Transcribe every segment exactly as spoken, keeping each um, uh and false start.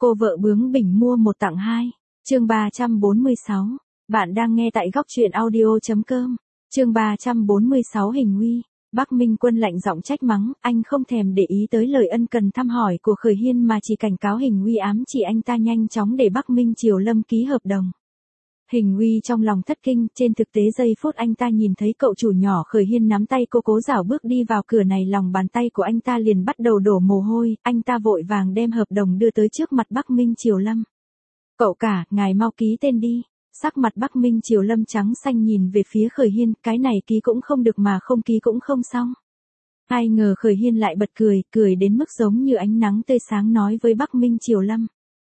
Cô vợ bướng bỉnh mua một tặng hai. Chương ba trăm bốn mươi sáu. Bạn đang nghe tại góc truyện audio chấm com. Chương ba trăm bốn mươi sáu hình nguy. Bắc Minh Quân lạnh giọng trách mắng, anh không thèm để ý tới lời ân cần thăm hỏi của Khởi Hiên mà chỉ cảnh cáo Hình Nguy ám chỉ anh ta nhanh chóng để Bắc Minh Triều Lâm ký hợp đồng. Hình Nguy trong lòng thất kinh, trên thực tế giây phút anh ta nhìn thấy cậu chủ nhỏ Khởi Hiên nắm tay cô cố dảo bước đi vào cửa này, lòng bàn tay của anh ta liền bắt đầu đổ mồ hôi, anh ta vội vàng đem hợp đồng đưa tới trước mặt Bắc Minh Triều Lâm. Cậu cả, ngài mau ký tên đi. Sắc mặt Bắc Minh Triều Lâm trắng xanh nhìn về phía Khởi Hiên, cái này ký cũng không được mà không ký cũng không xong. Ai ngờ Khởi Hiên lại bật cười, cười đến mức giống như ánh nắng tươi sáng nói với Bắc Minh Triều Lâm.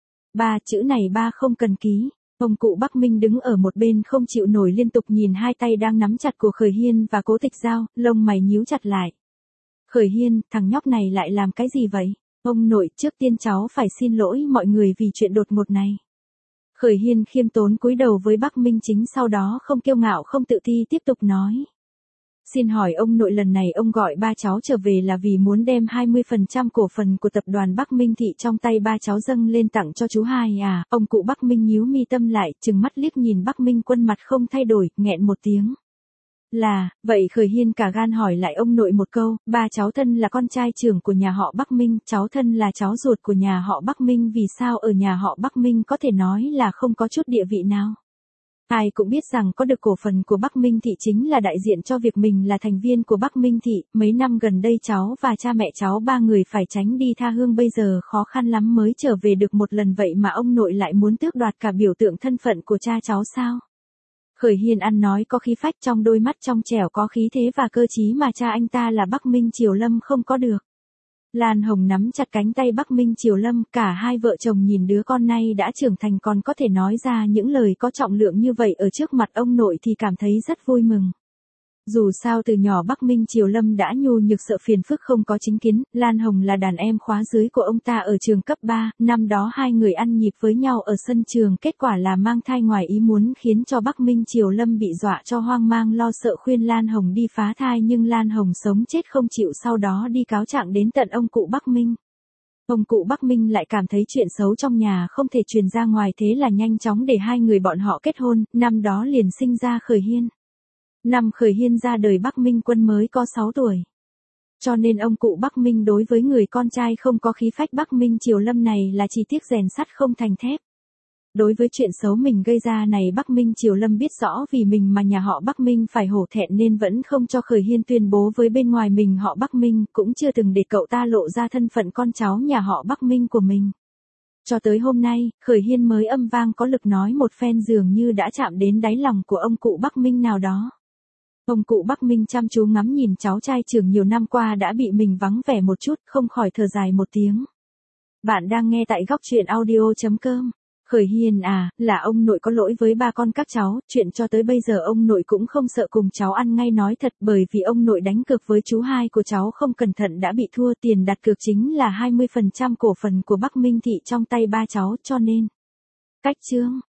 Ba chữ này ba không cần ký. Ông cụ Bắc Minh đứng ở một bên không chịu nổi liên tục nhìn hai tay đang nắm chặt của Khởi Hiên và Cố Tịch Giao, lông mày nhíu chặt lại. Khởi Hiên, thằng nhóc này lại làm cái gì vậy? Ông nội, trước tiên cháu phải xin lỗi mọi người vì chuyện đột ngột này. Khởi Hiên khiêm tốn cúi đầu với Bắc Minh Chính, sau đó không kiêu ngạo không tự ti tiếp tục nói. Xin hỏi ông nội, lần này ông gọi ba cháu trở về là vì muốn đem hai mươi phần trăm cổ phần của tập đoàn Bắc Minh Thị trong tay ba cháu dâng lên tặng cho chú hai à? Ông cụ Bắc Minh nhíu mi tâm lại, trừng mắt liếc nhìn Bắc Minh Quân mặt không thay đổi, nghẹn một tiếng. Là, vậy Khởi Hiên cả gan hỏi lại ông nội một câu, ba cháu thân là con trai trưởng của nhà họ Bắc Minh, cháu thân là cháu ruột của nhà họ Bắc Minh, vì sao ở nhà họ Bắc Minh có thể nói là không có chút địa vị nào? Ai cũng biết rằng có được cổ phần của Bắc Minh Thị chính là đại diện cho việc mình là thành viên của Bắc Minh Thị, mấy năm gần đây cháu và cha mẹ cháu ba người phải tránh đi tha hương, bây giờ khó khăn lắm mới trở về được một lần, vậy mà ông nội lại muốn tước đoạt cả biểu tượng thân phận của cha cháu sao? Khởi Hiên ăn nói có khí phách, trong đôi mắt trong trẻo có khí thế và cơ trí mà cha anh ta là Bắc Minh Triều Lâm không có được. Lan Hồng nắm chặt cánh tay Bắc Minh Triều Lâm, cả hai vợ chồng nhìn đứa con này đã trưởng thành còn có thể nói ra những lời có trọng lượng như vậy ở trước mặt ông nội thì cảm thấy rất vui mừng. Dù sao từ nhỏ Bắc Minh Triều Lâm đã nhu nhược sợ phiền phức không có chính kiến, Lan Hồng là đàn em khóa dưới của ông ta ở trường cấp ba, năm đó hai người ăn nhịp với nhau ở sân trường, kết quả là mang thai ngoài ý muốn khiến cho Bắc Minh Triều Lâm bị dọa cho hoang mang lo sợ, khuyên Lan Hồng đi phá thai nhưng Lan Hồng sống chết không chịu, sau đó đi cáo trạng đến tận ông cụ Bắc Minh. Ông cụ Bắc Minh lại cảm thấy chuyện xấu trong nhà không thể truyền ra ngoài, thế là nhanh chóng để hai người bọn họ kết hôn, năm đó liền sinh ra Khởi Hiên. Năm Khởi Hiên ra đời Bắc Minh Quân mới có sáu tuổi. Cho nên ông cụ Bắc Minh đối với người con trai không có khí phách Bắc Minh Triều Lâm này là chỉ tiếc rèn sắt không thành thép. Đối với chuyện xấu mình gây ra này Bắc Minh Triều Lâm biết rõ, vì mình mà nhà họ Bắc Minh phải hổ thẹn nên vẫn không cho Khởi Hiên tuyên bố với bên ngoài mình họ Bắc Minh, cũng chưa từng để cậu ta lộ ra thân phận con cháu nhà họ Bắc Minh của mình. Cho tới hôm nay, Khởi Hiên mới âm vang có lực nói một phen, dường như đã chạm đến đáy lòng của ông cụ Bắc Minh nào đó. Ông cụ Bắc Minh chăm chú ngắm nhìn cháu trai trưởng nhiều năm qua đã bị mình vắng vẻ một chút, không khỏi thở dài một tiếng. Bạn đang nghe tại góc truyện audio chấm com. Khởi Hiên à, là ông nội có lỗi với ba con các cháu, chuyện cho tới bây giờ ông nội cũng không sợ cùng cháu ăn ngay nói thật, bởi vì ông nội đánh cược với chú hai của cháu không cẩn thận đã bị thua, tiền đặt cược chính là hai mươi phần trăm cổ phần của Bắc Minh Thị trong tay ba cháu, cho nên. Cách chương.